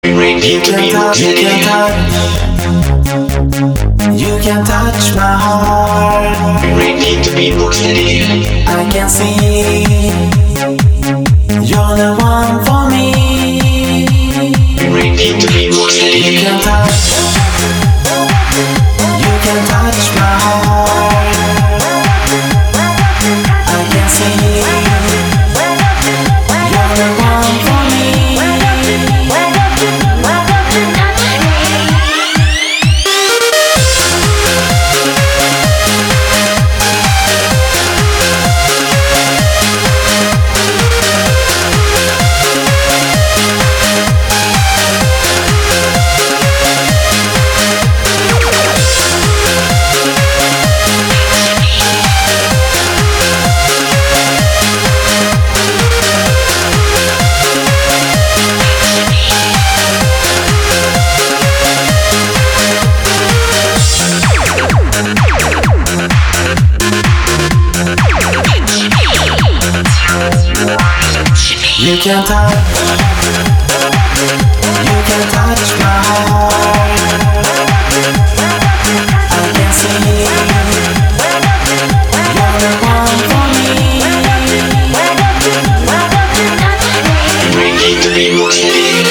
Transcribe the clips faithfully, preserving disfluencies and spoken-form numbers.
You can touch, you can touch, you can touch my heart. Ready to be more steady. I can see you're the one for me. Ready to be more You steady. can touch, you can touch my heart. I can see you're the one for me. You can touch, you can touch my heart. I can see you're the one for me. Ready to be more steady.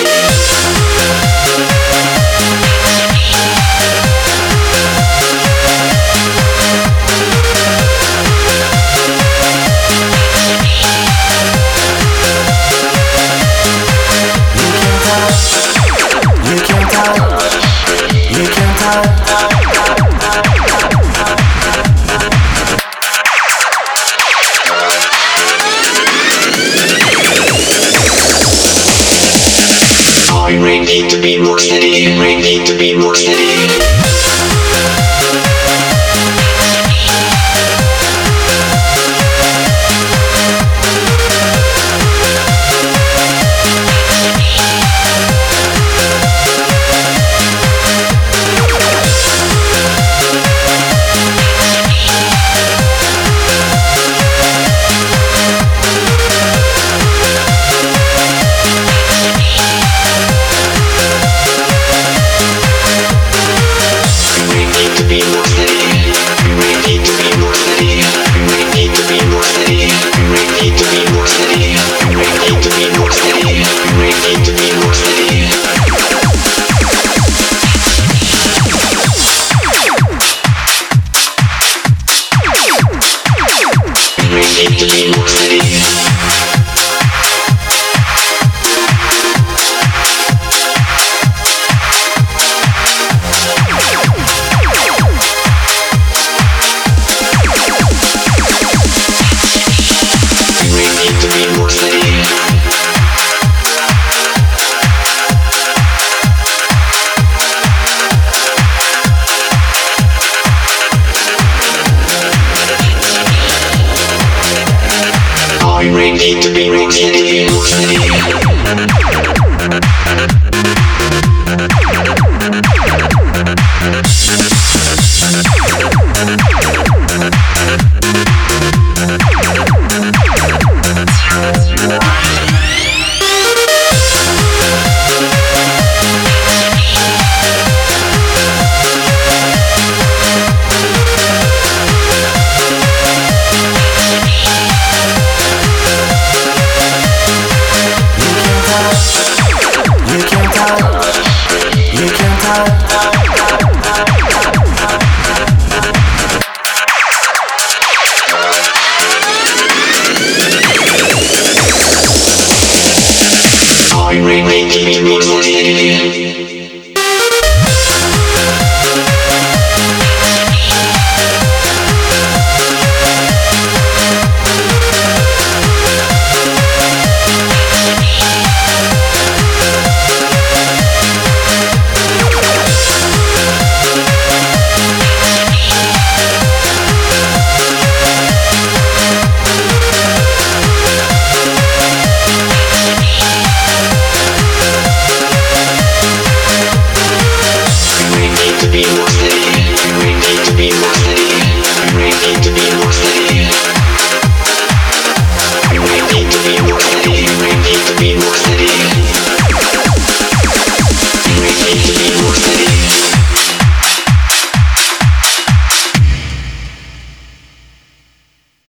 You can touch, you can touch. I'm ready to be more steady. Ready to be more steady. Ready to be more steady. Ready to be more steady. Ready to be more steady. Ready to be more steady. Ready to be more steady. Ready to be more steady. Ready to be more steady. Ready to be more steady. I'm ready to be more steady. More steady. You can touch, you can touch. I'm ready to be more steady.